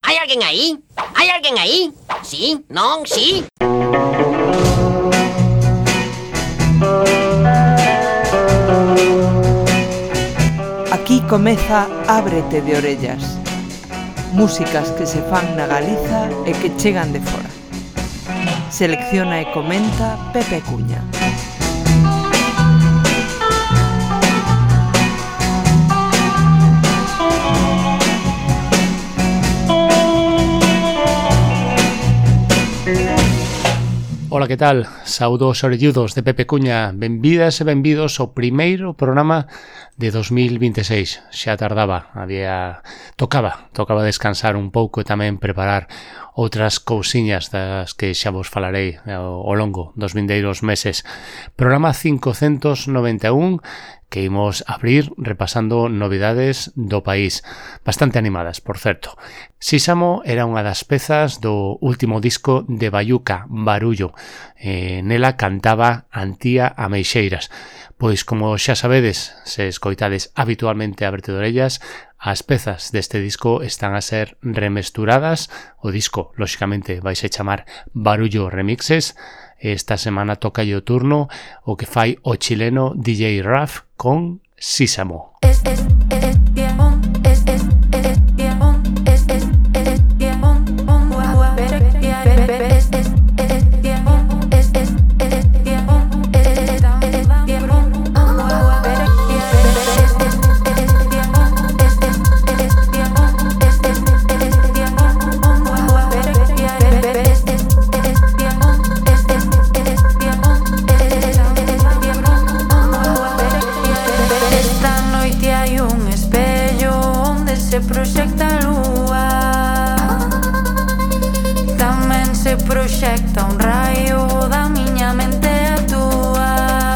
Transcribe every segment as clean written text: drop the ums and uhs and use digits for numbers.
Hai alguén aí? Hai alguén aí? Sí? Non? Sí? Aquí comeza Ábrete de orellas. Músicas que se fan na Galiza e que chegan de fora. Selecciona e comenta Pepe Cuña. Ola, que tal? Saudos orelludos de Pepe Cuña. Benvidas e benvidos ao primeiro programa de 2026. Xa tardaba, tocaba descansar un pouco e tamén preparar outras cousiñas das que xa vos falarei ao longo dos vindeiros meses. Programa 591 que imos abrir repasando novidades do país, bastante animadas, por certo. Sísamo era unha das pezas do último disco de Bayuca, Barullo. Nela cantaba Antía Ameixeiras. Pois, como xa sabedes, se escoitades habitualmente Ábrete de orellas, as pezas deste disco están a ser remesturadas. O disco, lóxicamente, vaise chamar Barullo Remixes. Esta semana toca o turno o que fai o chileno DJ Raf con Sísamo. Proxecta a lúa, tamén se proxecta un raio da miña mente a túa,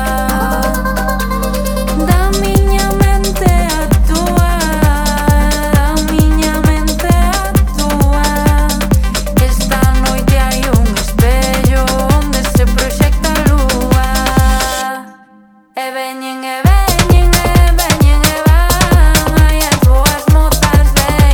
da miña mente a túa, da miña mente a túa. Esta noite hai un espello onde se proxecta a lúa, e veñen e veñen e veñen e van, ai as boas mozas veñen.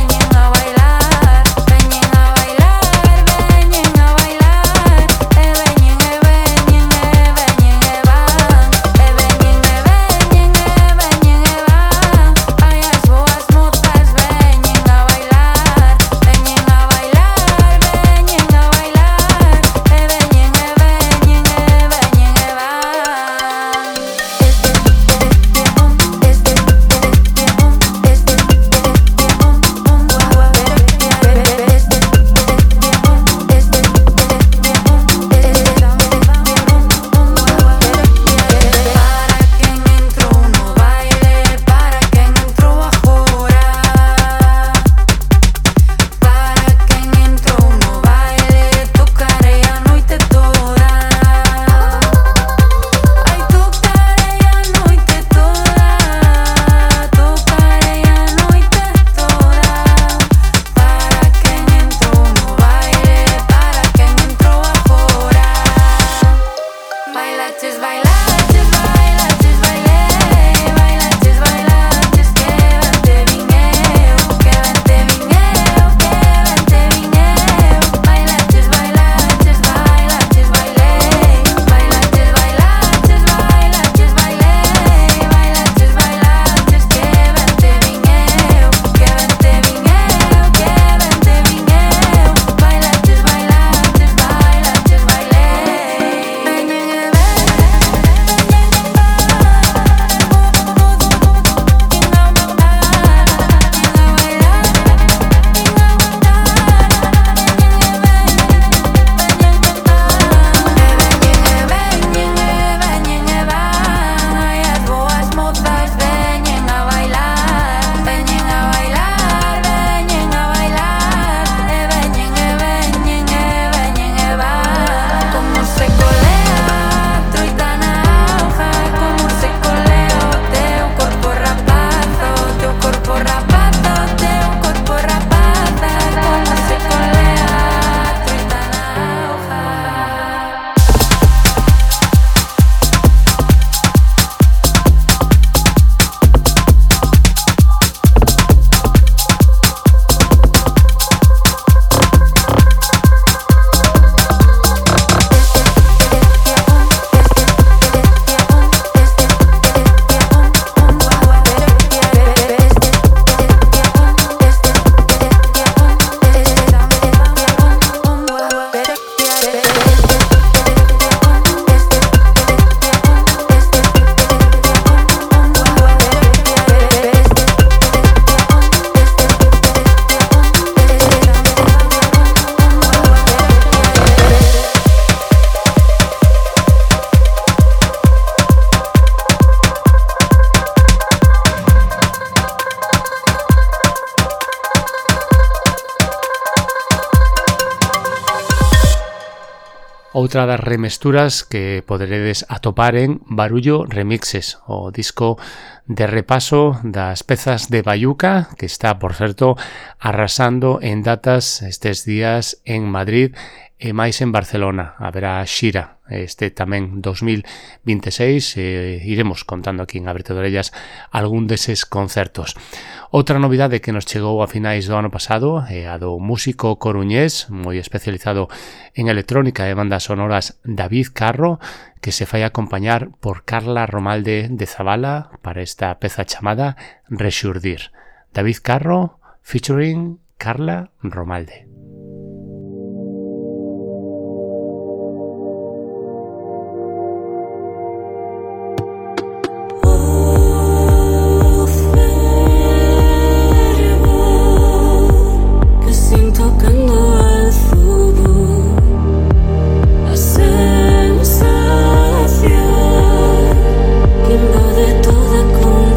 Outra das remesturas que poderedes atopar en Barullo Remixes, o disco de repaso das pezas de Bayuca, que está, por certo, arrasando en datas estes días en Madrid e máis en Barcelona. Haberá xira este tamén 2026, iremos contando aquí en Ábrete de Orellas algún deses concertos. Outra novidade que nos chegou a finais do ano pasado é a do músico coruñés moi especializado en electrónica e bandas sonoras David Carro, que se fai acompañar por Carla Romalde de Zabala para esta peza chamada Rexurdir. David Carro featuring Carla Romalde.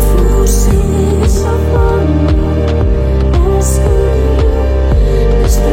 Después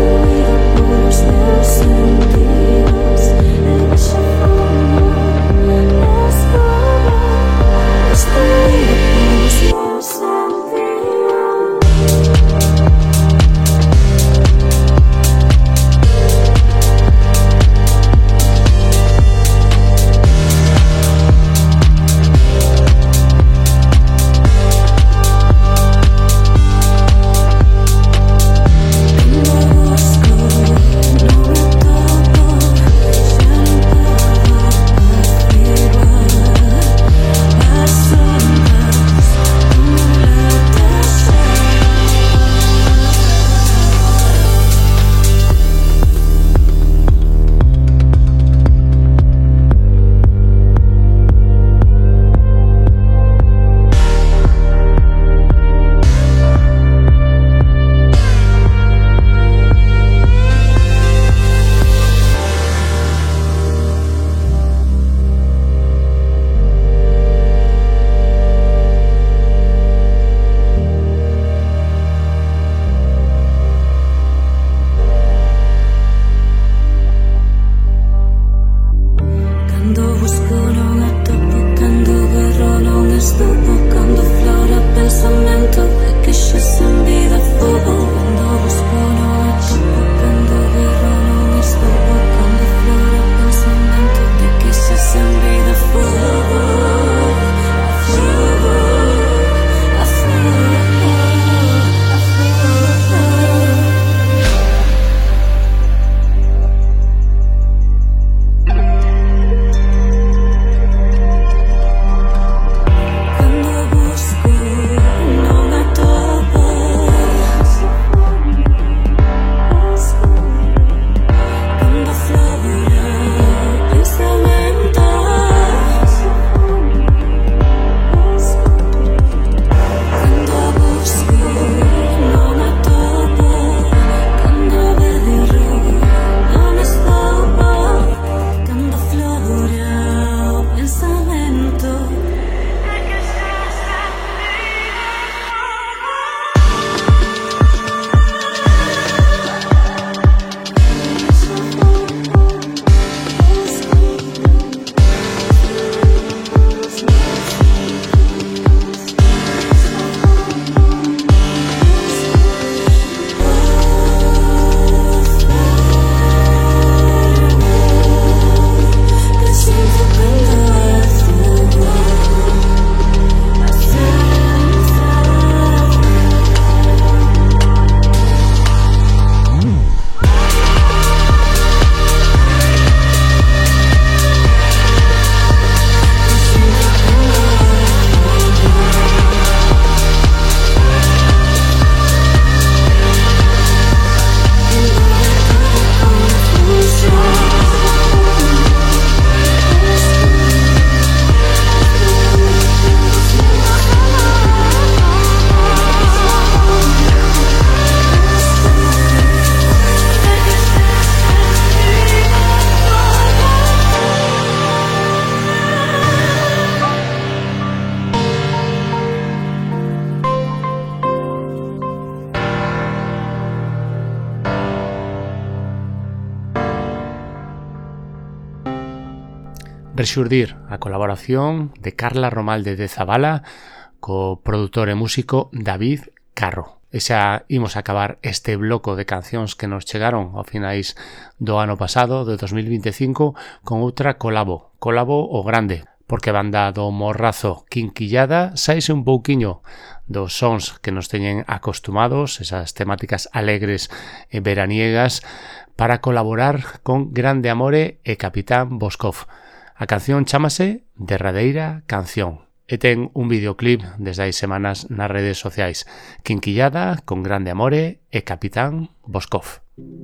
rexurdir a colaboración de Carla Romalde de Zabala co produtor e músico David Carro. E xa imos acabar este bloco de cancións que nos chegaron ao finais do ano pasado, de 2025, con outra colabo o grande, porque a banda do Morrazo Quinquillada saíse un pouquiño dos sons que nos teñen acostumados, esas temáticas alegres e veraniegas, para colaborar con Grande Amore e Capitán Boscov. A canción chámase Derradeira Canción e ten un videoclip desde hai semanas nas redes sociais. Quinquillada con Grande Amore e Capitán Boscov.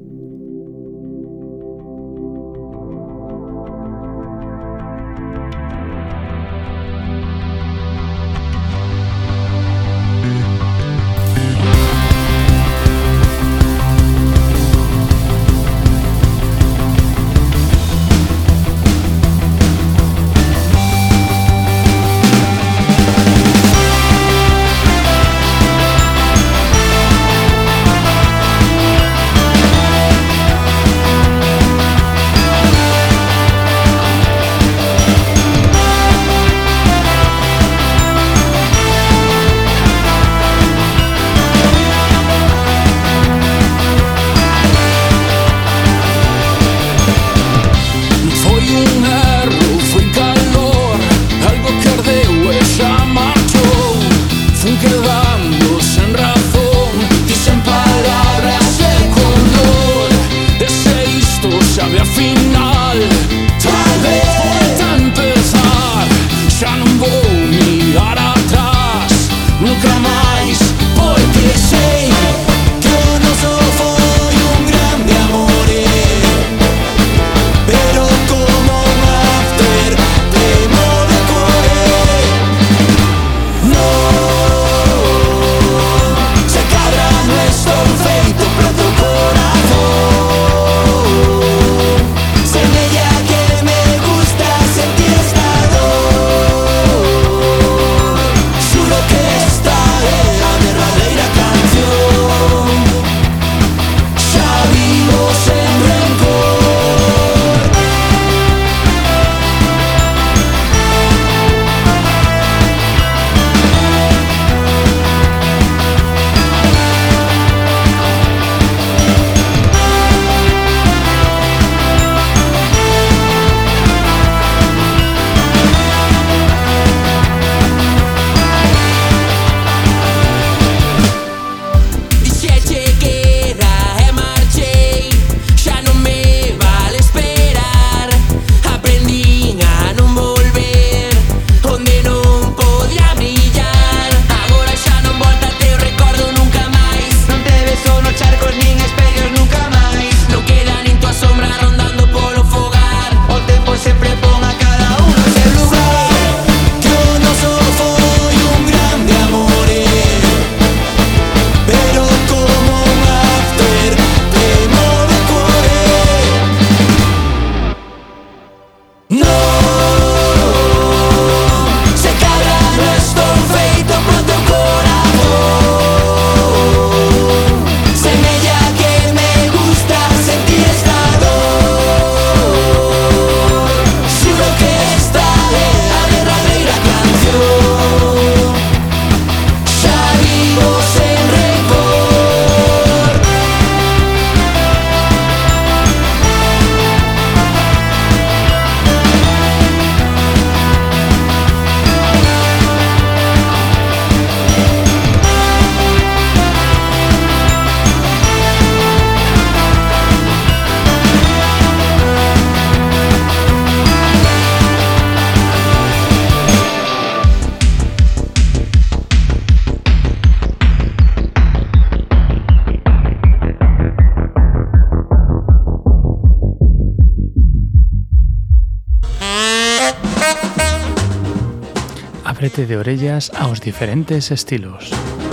Ábrete de orellas aos diferentes estilos.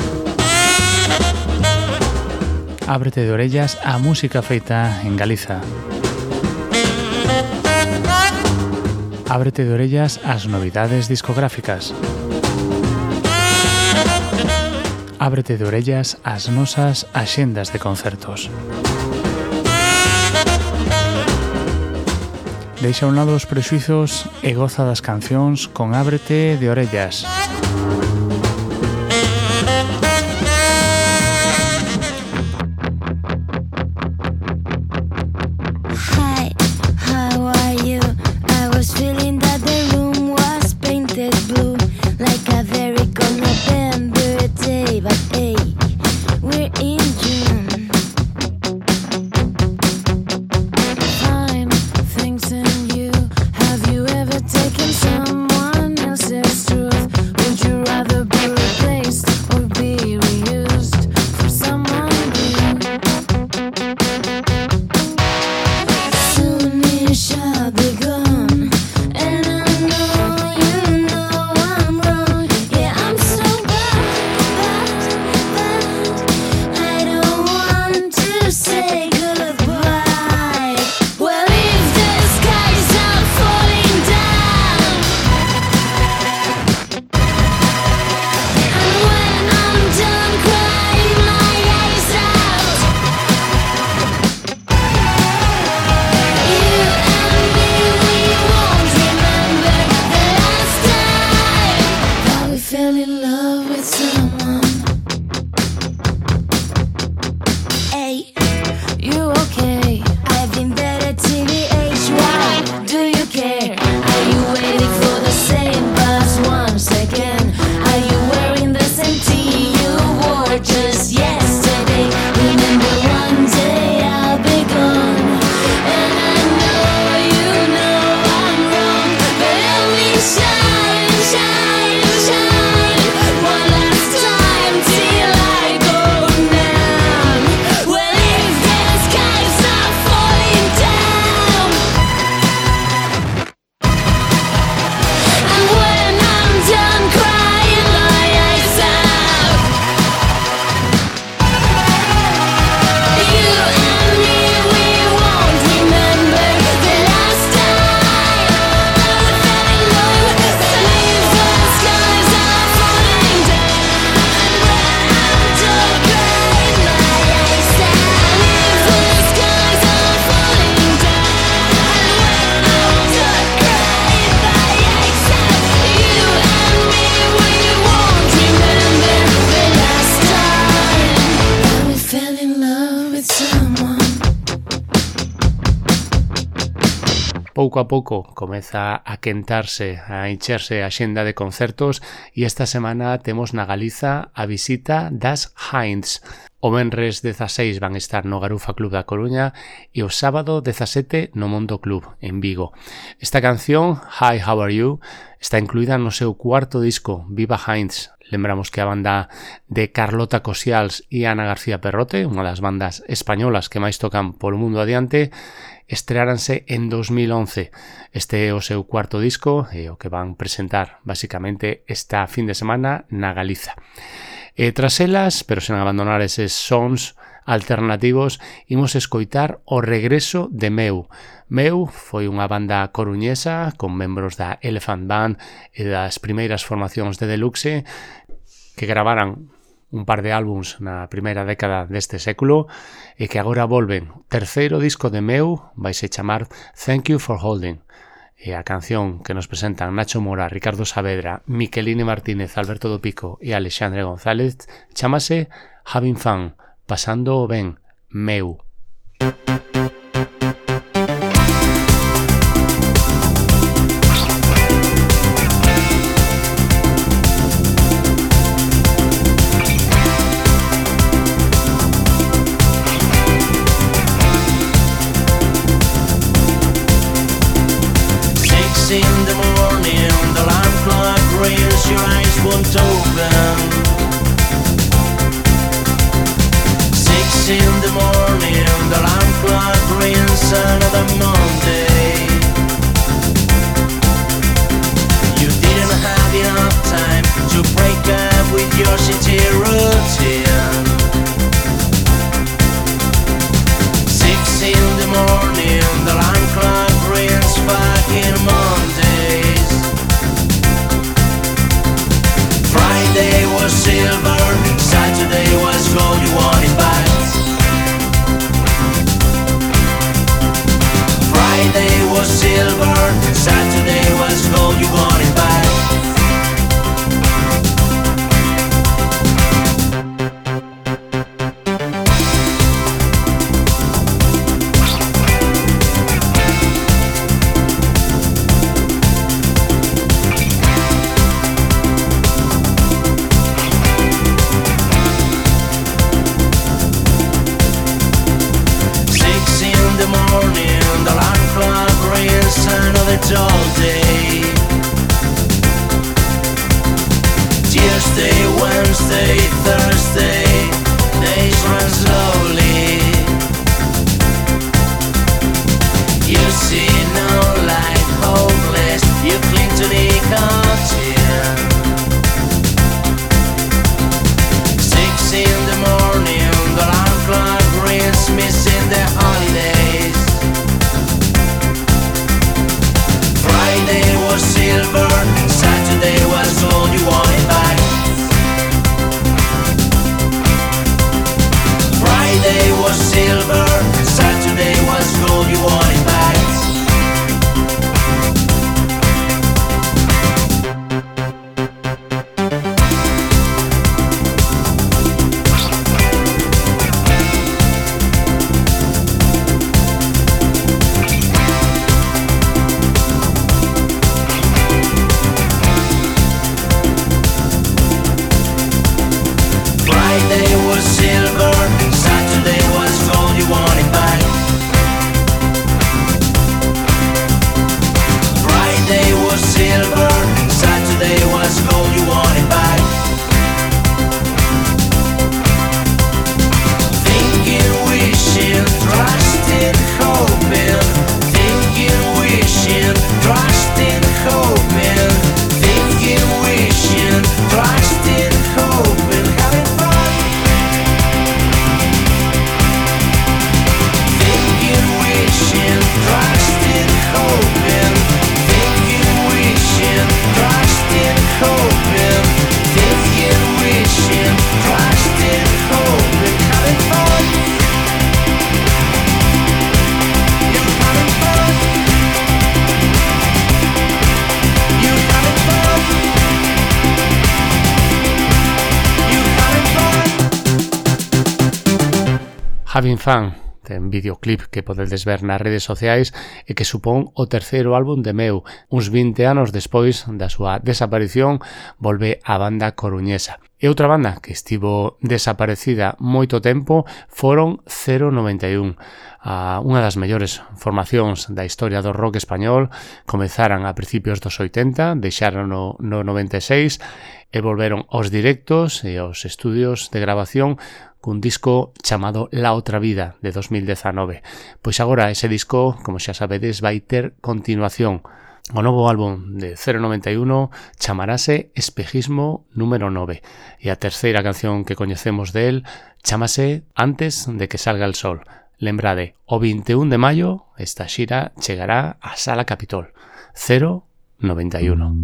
Ábrete de orellas á música feita en Galiza. Ábrete de orellas ás novidades discográficas. Ábrete de orellas ás nosas axendas de concertos. deixa a un lado os prexuizos e goza das cancións con Ábrete de Orellas. Pouco a pouco comeza a quentarse, a encherse a xenda de concertos e esta semana temos na Galiza a visita das Hinds. O venres 16 van estar no Garufa Club da Coruña e o sábado 17 no Mondo Club, en Vigo. Esta canción, Hi, How Are You, está incluída no seu cuarto disco, Viva Hinds. Lembramos que a banda de Carlota Cosials e Ana García Perrote, unha das bandas españolas que máis tocan polo mundo adiante, estreáranse en 2011. Este é o seu cuarto disco e o que van presentar basicamente esta fin de semana na Galiza. E tras elas, pero sen abandonar eses sons alternativos, imos escoitar o regreso de Meu. Meu foi unha banda coruñesa con membros da Elephant Band e das primeiras formacións de Deluxe que gravaran un par de álbums na primeira década deste século e que agora volven. O terceiro disco de Meu vai se chamar Thank You for Holding. E a canción que nos presentan Nacho Mora, Ricardo Saavedra, Miqueline Martínez, Alberto do Pico e Alexandre González chamase Having Fun, pasando ben, Meu. In the morning, the alarm clock rings, your eyes won't open. 6 in the morning, the alarm clock rings, another Monday. You didn't have enough time to break up with your city routine. 6 in the morning, the alarm clock rings, fucking Mondays. Friday was silver, Saturday was gold, you want it back. Friday was silver, was silver, Saturday was gold, you want it back. Friday was silver, Saturday was gold, you want it back. Friday was silver, Saturday was gold, you want it back. Thinking, wishing, trusting, hoping. Thinking, wishing, trusting, hoping. Thinking, wishing, trusting, hoping. Having fun. Thinking, wishing, trusting, hoping. Thinking, wishing, trusting, hoping. Thinking, wishing, trusting, hoping. Having fun. You're having fun. You're having fun. You're having fun. Having Fun, ten videoclip que podedes ver nas redes sociais e que supón o terceiro álbum de Meu. Uns 20 anos despois da súa desaparición, volve a banda coruñesa. E outra banda que estivo desaparecida moito tempo foron 091. Unha das mellores formacións da historia do rock español. Comezaran a principios dos 80, deixaron no 96 e volveron aos directos e aos estudios de grabación cun disco chamado La Otra Vida, de 2019. Pois agora ese disco, como xa sabedes, vai ter continuación. O novo álbum de 091 chamarase Espejismo número 9 e a terceira canción que coñecemos del chamase Antes de que salga el sol. Lembrade, o 21 de maio esta xira chegará á Sala Capitol. 091.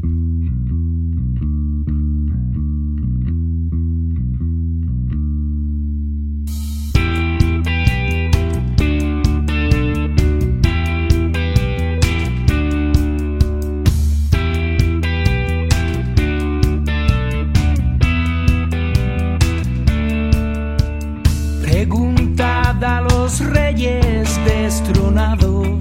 Preguntad a los reyes destronados,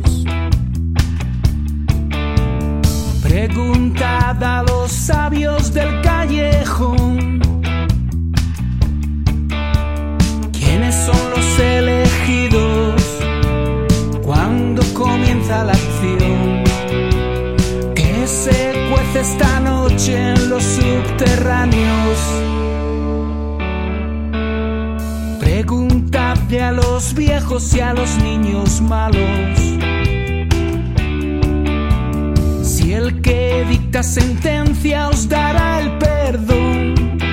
preguntad a los sabios del callejón, ¿quiénes son los elegidos cuando comienza la acción? ¿Qué se cuece esta noche en los subterráneos? Preguntadle a los viejos y a los niños malos si el que dicta sentencia os dará el perdón.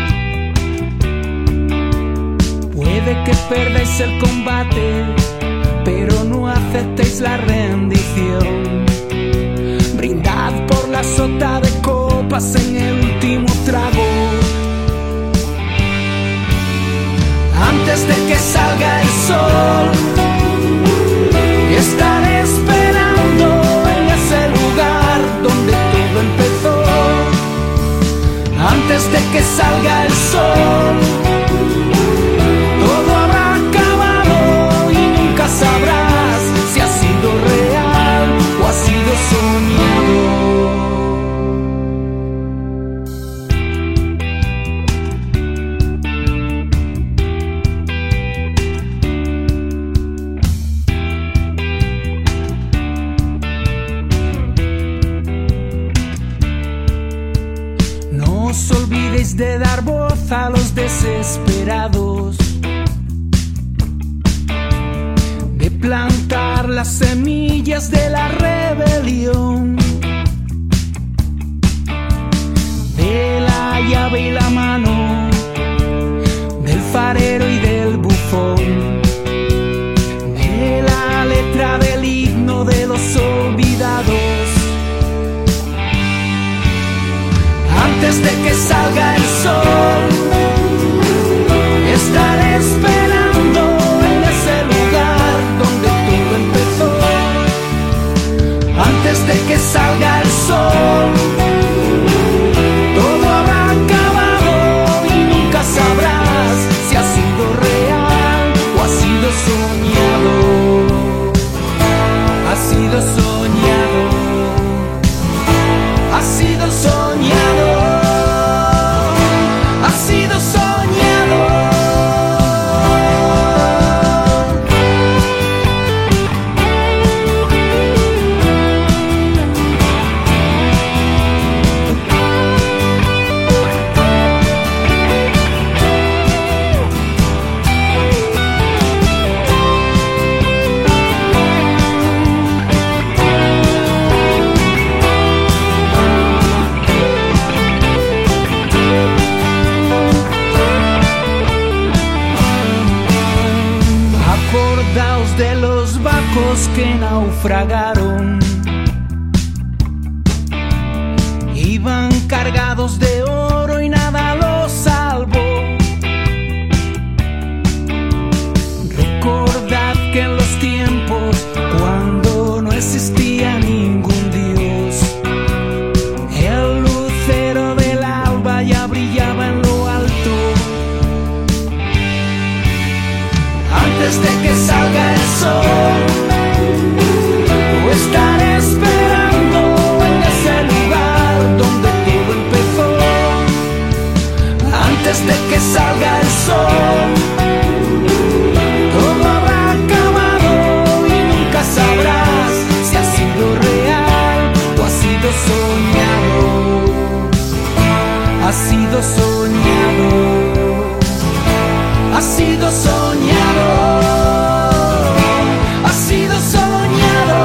Puede que perdáis el combate, pero no aceptéis la rendición. Brindad por la sota de copas en el último trago. Antes de que salga el sol, estaré esperando en ese lugar donde todo empezó. Antes de que salga el sol, todo habrá acabado y nunca sabrás si ha sido real o ha sido soñado. No os olvidéis de dar voz a los desesperados, de plantar las semillas de la rebelión, de la llave y la mano, del farero y del bufón, de la letra del himno de los olvidados. Antes de que salga el sol, estaré esperando en ese los que naufragaron. Iban cargados de oro y nada los salvó. Recordad que en los tiempos cuando no existía ningún Dios, el lucero del alba ya brillaba en lo alto. Antes de que salga el sol, o estaré esperando en ese lugar donde todo empezó. Antes de que salga el sol, todo habrá acabado y nunca sabrás si ha sido real o ha sido soñado. Ha sido soñado. Ha sido soñado. Ha sido soñado.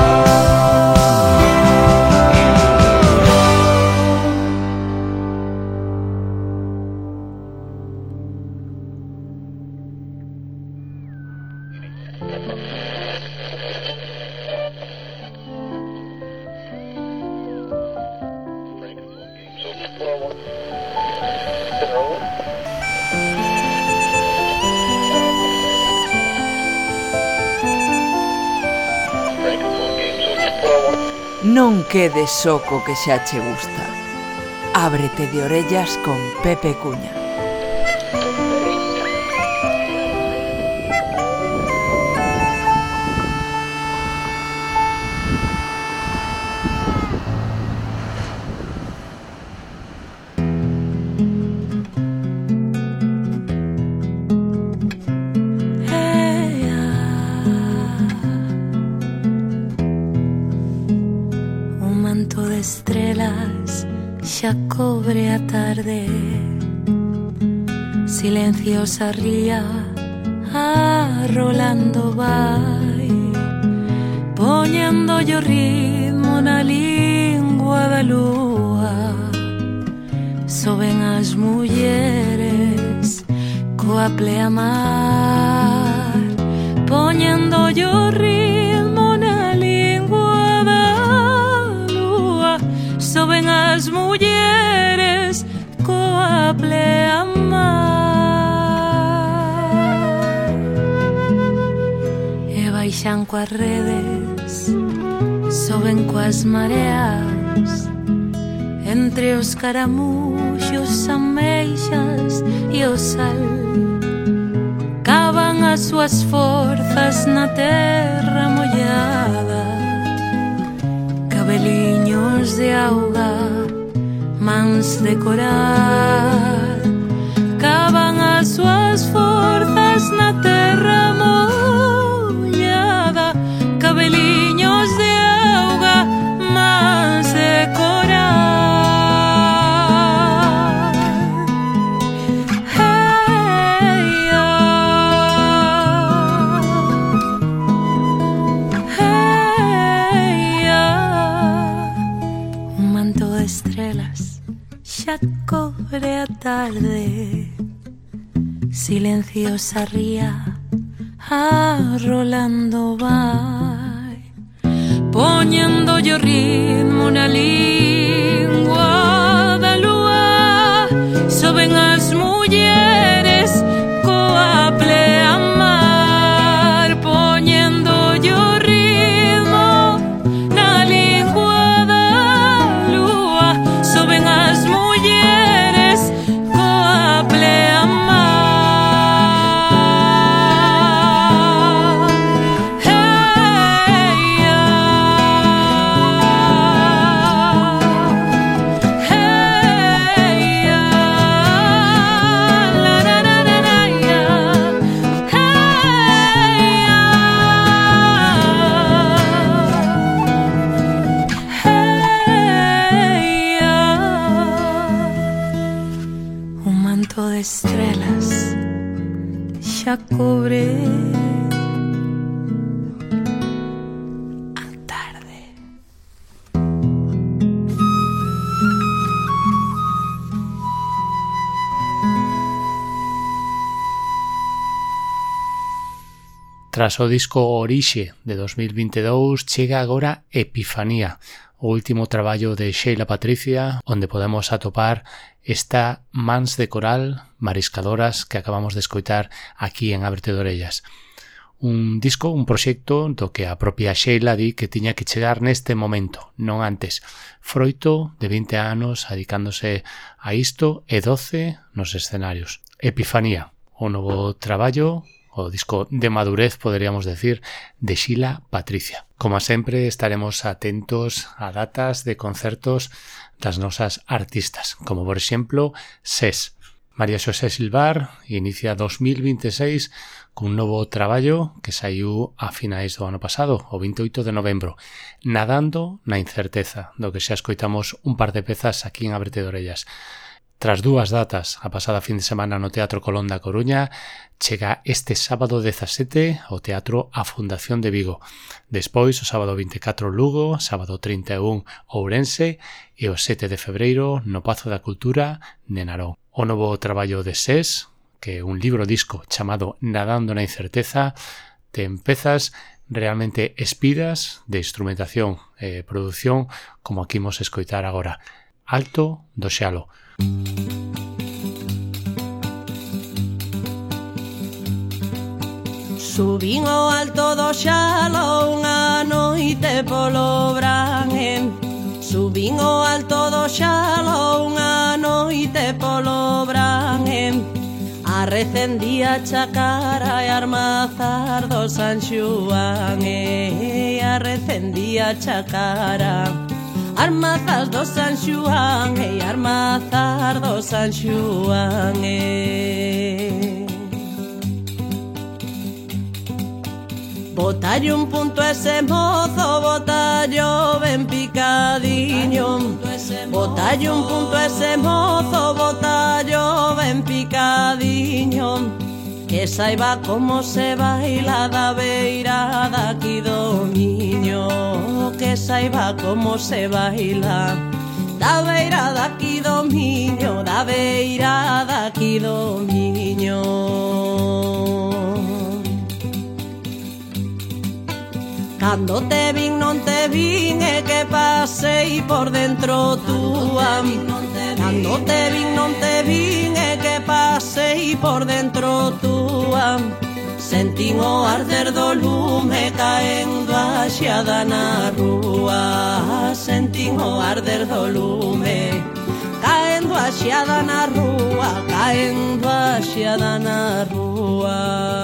Non quedes só co que xa che gusta. Ábrete de orellas con Pepe Cuña. Estrelas xa cobre a tarde, silenciosa ría arrolando vai, poñendo yo ritmo na lingua da lúa. Soben as mulleres coa pleamar, poñendo yo ritmo na lingua da lúa. Soben as mulleres coa pleamar e baixan coas redes, soben coas mareas, entre os caramuxos, ameixas e o sal. Cavan as súas forzas na terra mollada, cabeliños de auga, mans de coral. Cavan as súas forzas na terra mollada, cabeliños de auga, mans de coral. Xa cobre a tarde, silenciosa ría arrolando vai, poñendo yo ritmo na lingua da lúa. Soben as mulleres coa pleamar, poñendo yo ritmo na lingua da lúa. Soben as mulleres coa pleamar. De estrelas xa cobre a tarde. Tras o disco Orixe de 2022 chega agora Epifanía, o último traballo de Sheila Patricia, onde podemos atopar esta Mans de Coral, Mariscadoras, que acabamos de escoitar aquí en Ábrete de Orellas. Un disco, un proxecto do que a propia Sheila di que tiña que chegar neste momento, non antes. Froito de 20 anos adicándose a isto e 12 nos escenarios. Epifanía, o novo traballo, o disco de madurez, poderíamos decir, de Sheila Patricia. Como sempre, estaremos atentos a datas de concertos das nosas artistas, como por exemplo SES. María Xosé Silvar inicia 2026 cun novo traballo que saiu a finais do ano pasado, o 28 de novembro, Nadando na incerteza, do que xa escoitamos un par de pezas aquí en Ábrete de Orellas. Tras dúas datas, a pasada fin de semana no Teatro Colón da Coruña, chega este sábado 17 ao Teatro A Fundación de Vigo. Despois, o sábado 24 Lugo, sábado 31 Ourense e o 7 de febreiro no Pazo da Cultura de Narón. O novo traballo de SES, que é un libro disco chamado Nadando na incerteza, ten pezas realmente espidas de instrumentación e produción, como aquí imos escoitar agora. Alto do Xalo. Subín ao alto do Xalo unha noite polo brangen. Subín ao alto do Xalo unha noite polo brangen. Arrecendía chacara e armazar do San Xuan, arrecendía chacara, armazas do San Xuan e armazar do San Xuan. Botalle un punto a ese mozo, botallo ben picadiño. Botalle un punto a ese mozo, botallo ben picadiño. Que saiba como se baila da beira daqui do Miño. Que saiba como se baila da beira daqui do Miño, da beira daqui do Miño. Cando te vin non te vin e que pasei por dentro túa. Cando te vin non te vin e que pasei por dentro túa. Sentín o arder do lume caendo a xeada na rúa. Sentín o arder do lume caendo a xeada na rúa, caendo a xeada na rúa.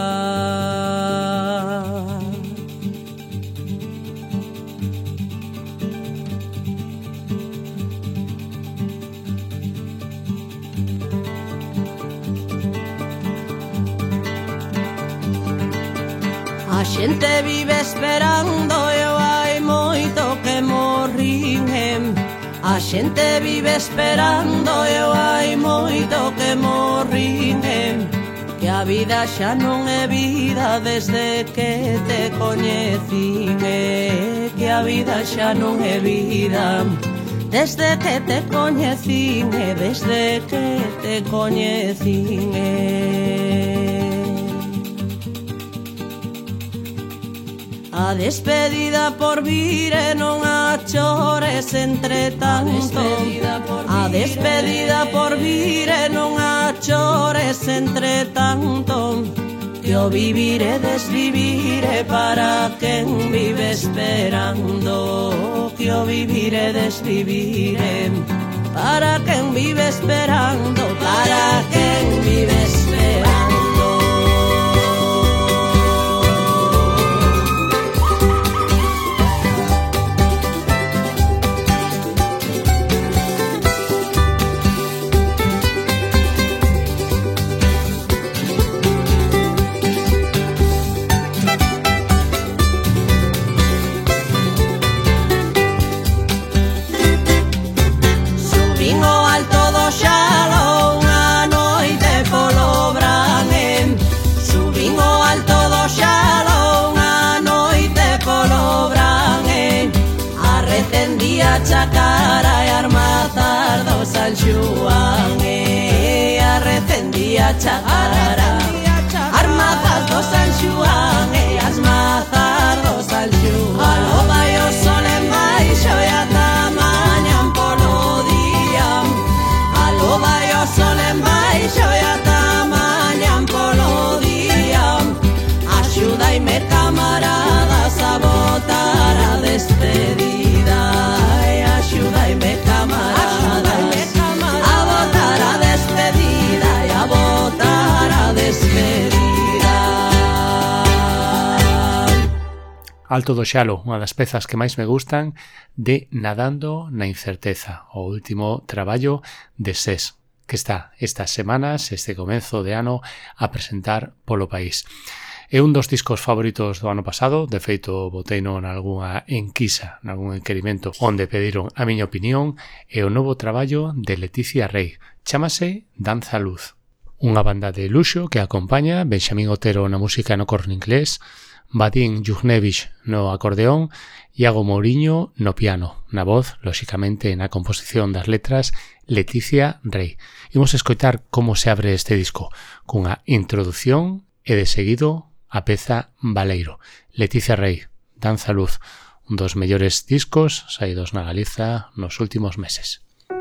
A xente vive esperando, eu hai moito que morrín. A xente vive esperando, eu hai moito que morrín. Que a vida xa non é vida desde que te coñecín. Que a vida xa non é vida desde que te coñecín, desde que te coñecín. A despedida por vir e non a chores entre tanto. A despedida por vir e non a chores entre tanto. Que o vivir e desvivir é para quen vive esperando. Que o vivir e desvivir é para quen vive esperando. Para quen vive esperando. Chacara e armazar do San Xuan, arrecendía chacara, armazar do San Xuan e Alto do Xalo, unha das pezas que máis me gustan de Nadando na Incerteza, o último traballo de SES, que está estas semanas, este comezo de ano, a presentar polo país. É un dos discos favoritos do ano pasado, de feito boteino nalgúna enquisa, nalgún enquerimento onde pediron a miña opinión, e o novo traballo de Leticia Rey, chámase Danza Luz. Unha banda de luxo que acompaña Benxamín Otero na música no corno inglés, Vadim Jujnevich no acordeón, Iago Mouriño no piano, na voz, lóxicamente na composición das letras, Leticia Rey. Imos escoitar como se abre este disco, cunha introdución e de seguido a peza Baleiro. Leticia Rey, Danza Luz, un dos mellores discos saídos na Galiza nos últimos meses.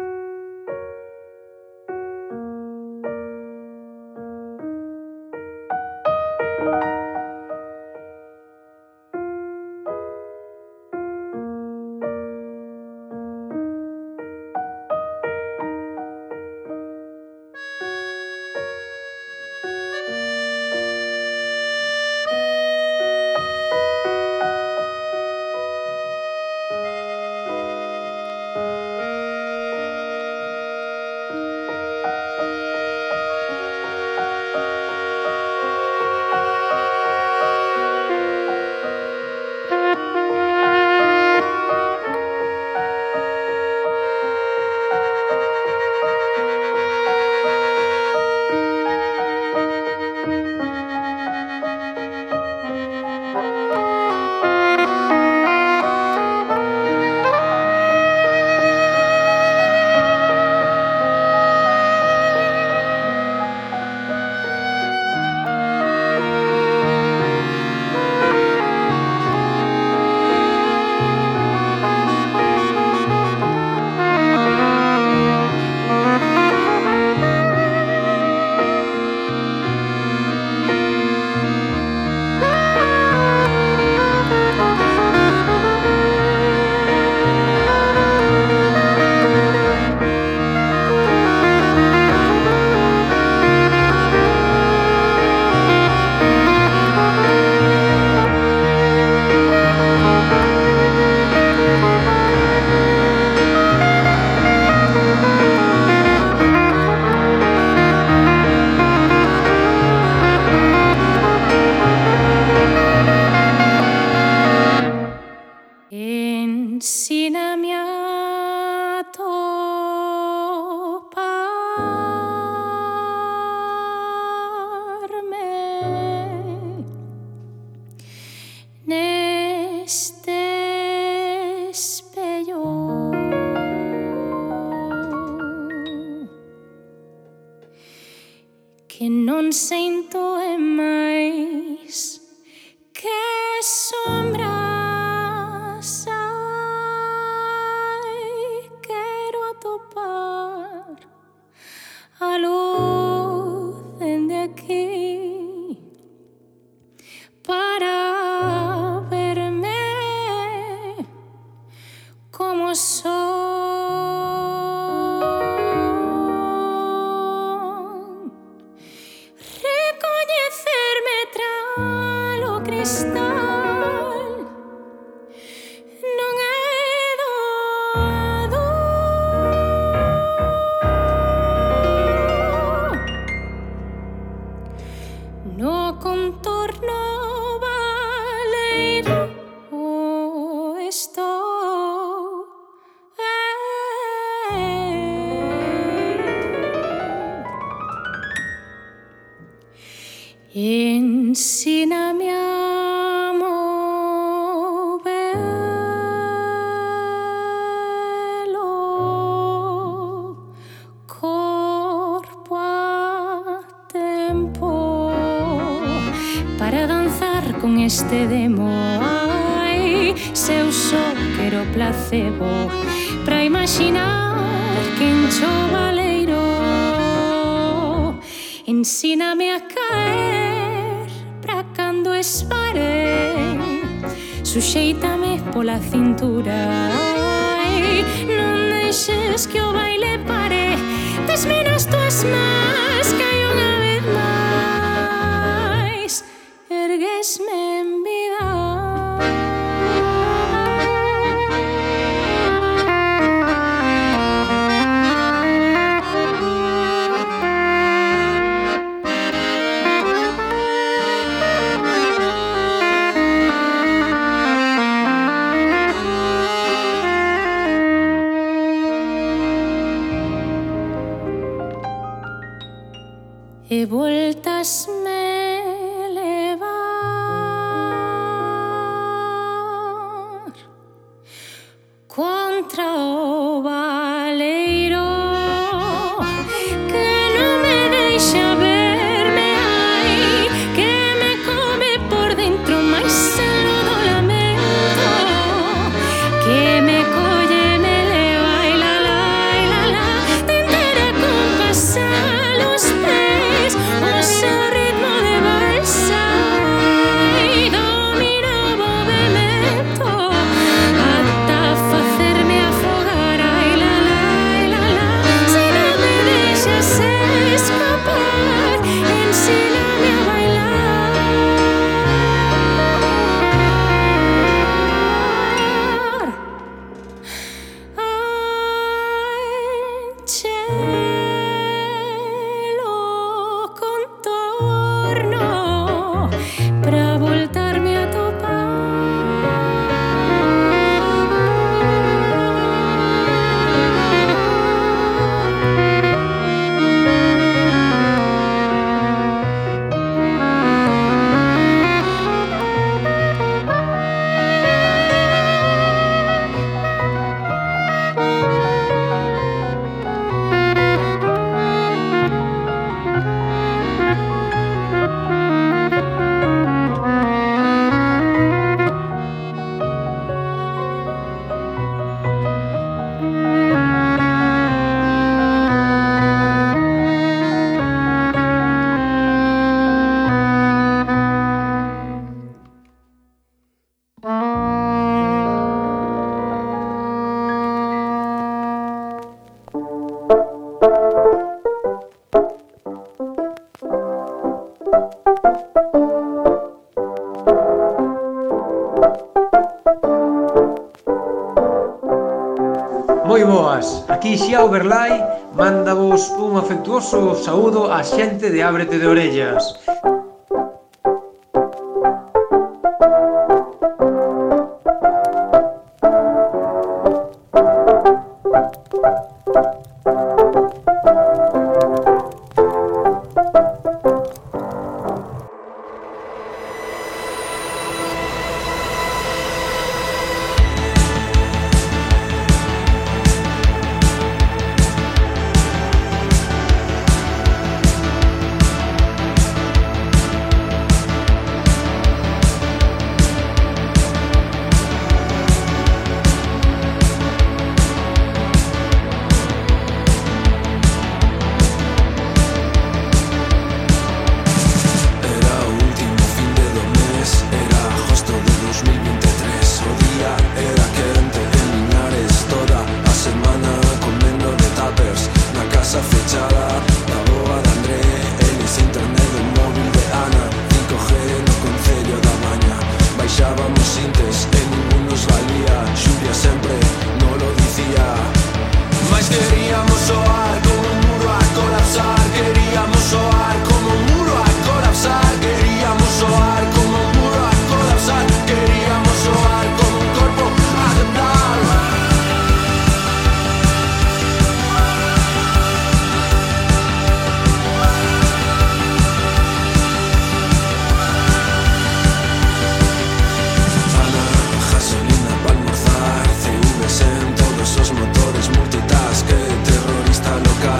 que non sento é máis que sombras. Ai, quero atopar a luz dende aquí para verme como soy. Ensíname a moverlo corpo a tempo para danzar con este demo. Ai, se eu só quero placebo pra imaginar que encho baleiro. Ensíname a caer pra cando espare, suxeítame pola cintura. Ai, non deixes que o baile pare, desme nas tuas mans, cai unha vez máis, erguesme en vida. contra o baleiro que non me deixa verme, ai, que me come por dentro máis algo do lamento, que me colle, me leva, ai, la, la, ai, la, la, tentará compasar os pés, o seu ritmo de balsa, ai, domina o movimento ata facerme afogar, ai, la, la, ai, la, la, se non me deixas escapar, ensíname a bailar. Ai, chelo contorno pra voltarme a topar. Moi boas, aquí Xiao Berlai mándavos un afectuoso saúdo á xente de Ábrete de Orellas.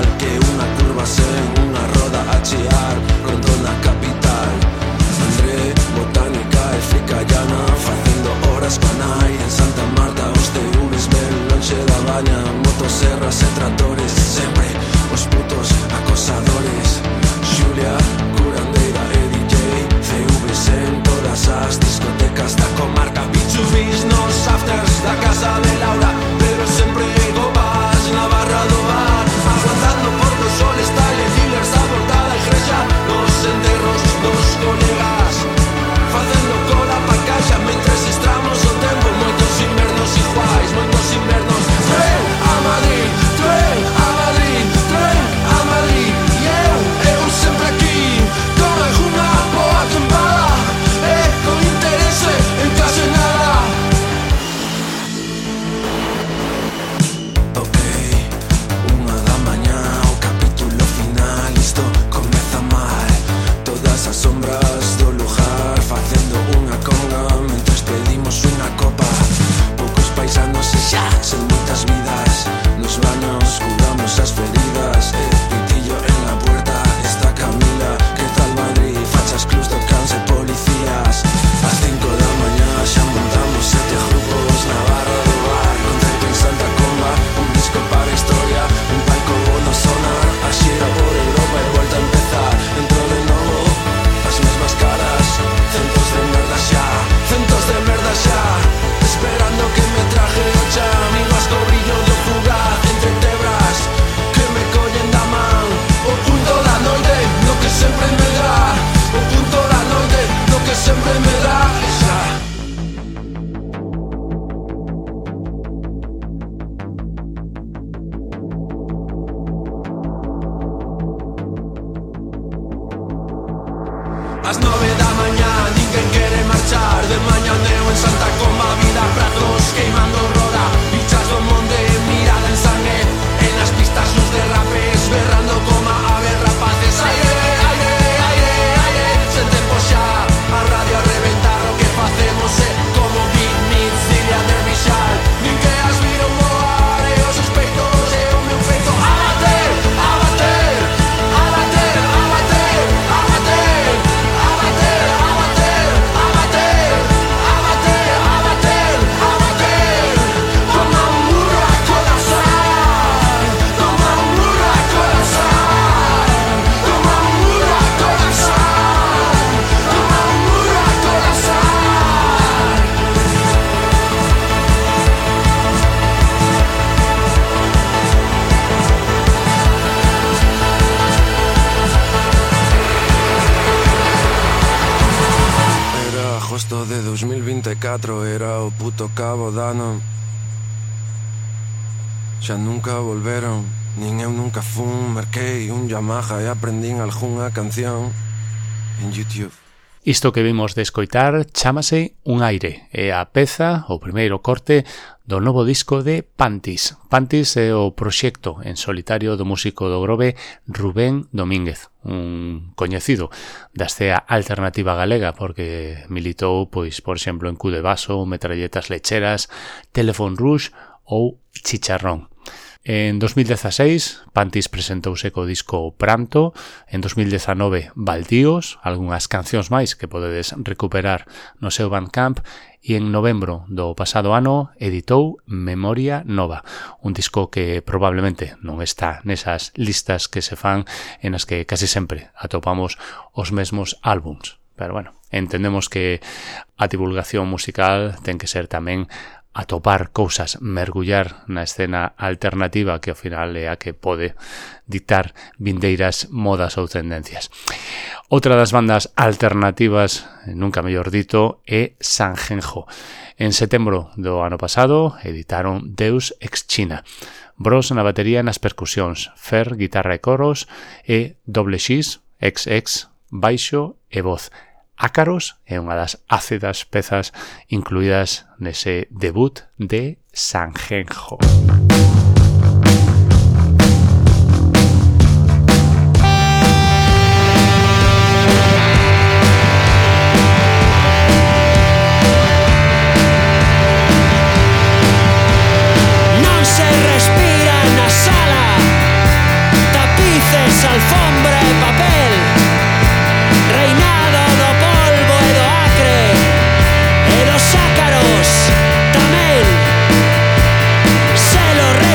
Pronto na capital, André 9 da mañá, ninguén quere marchar. De mañaneo en Santa Comba, vida pratos queimando roda. Bichas do monte, mirada en sangue. En las pistas luz de rapes, berrando como aves rapaces. Aire, aire, aire, aire. Sen tempo xa, a radio a reventar. O que facemos é como Big Meat, Cilia Derbyshire. Nin que as viron voar e os espectros e o meu peito a bater, a bater, a bater, a bater, a bater, a bater, a bater, a bater, a bater, a bater, a bater. Toma un burro a colapsar, toma un burro a colapsar, toma un burro a colapsar, toma un burro a colapsar. Era agosto de 2024, era o puto cabo dano. Xa nunca volveron, nin eu nunca fun. Marquei un Yamaha e aprendín algunha canción en YouTube. Isto que vimos de escoitar chámase Un aire, é a peza, o primeiro corte do novo disco de Pantis. Pantis é o proxecto en solitario do músico do Grove Rubén Domínguez, un coñecido da escena alternativa galega porque militou, pois, por exemplo, en Cu de Vaso, Metralletas Lecheras, Telephone Rouge ou Chicharrón. En 2016, Pantis presentouse co disco Pranto, en 2019 Baldíos, algunhas cancións máis que podedes recuperar no seu Bandcamp, e en novembro do pasado ano editou Memoria Nova, un disco que probablemente non está nesas listas que se fan en as que casi sempre atopamos os mesmos álbums. Pero bueno, entendemos que a divulgación musical ten que ser tamén atopar cousas, mergullar na escena alternativa que ao final é a que pode dictar vindeiras modas ou tendencias. Outra das bandas alternativas, nunca mellor dito, é Sanjenjo. En setembro do ano pasado editaron Deus ex China. Bros na batería e nas percusións, Fer, guitarra e coros, e Doble X, XX, baixo e voz. Ácaros é unha das ácidas pezas incluídas nese debut de Sanjenjo. Non se respira na sala, tapices, alfombra e papel, reinado do polvo e do acre e dos ácaros tamén. Se lo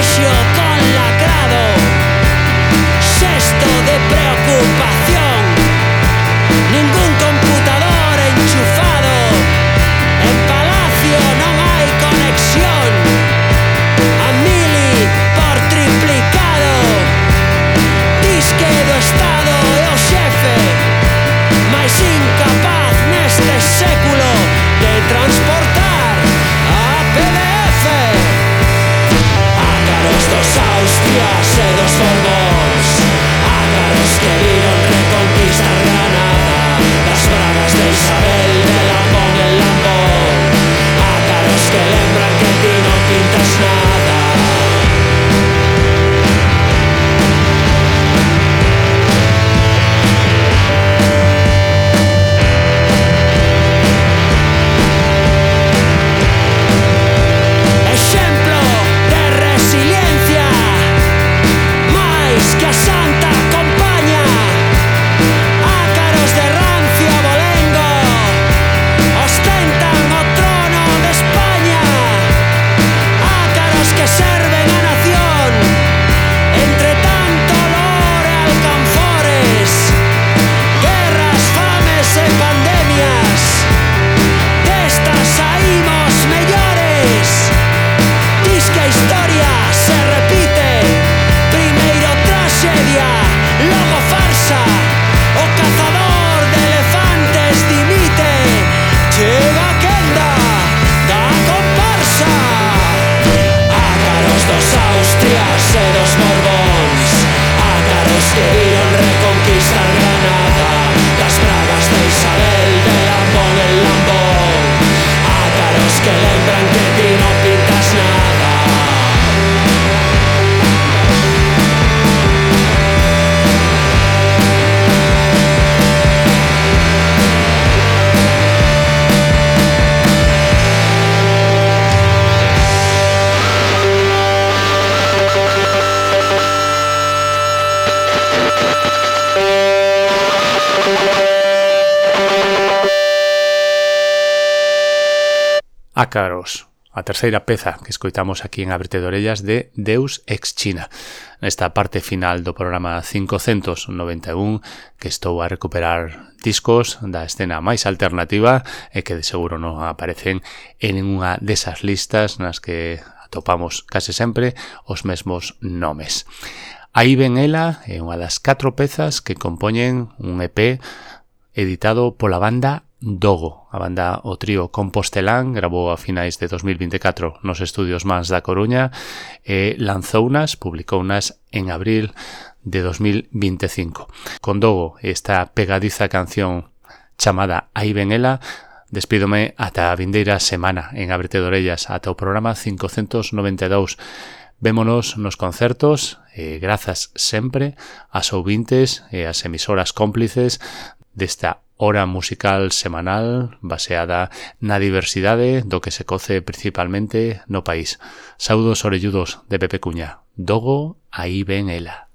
Ácaros, a terceira peza que escoitamos aquí en Ábrete de Orellas de Deus ex China. Nesta parte final do programa 591 que estou a recuperar discos da escena máis alternativa e que de seguro non aparecen en ninguna desas listas nas que atopamos case sempre os mesmos nomes. Aí ven ela é unha das 4 pezas que compoñen un EP editado pola banda Dogo. A banda o trío compostelán gravou a finais de 2024 nos estudios Mans da Coruña e lanzounas, publicounas en abril de 2025. Con Dogo, esta pegadiza canción chamada Aí ven ela, despídome ata a vindeira semana en Ábrete de Orellas, ata o programa 592. Vémonos nos concertos e grazas sempre ás ouvintes e ás emisoras cómplices desta hora musical semanal baseada na diversidade do que se coce principalmente no país. Saúdos orelludos de Pepe Cuña. Dogo, aí ven ela.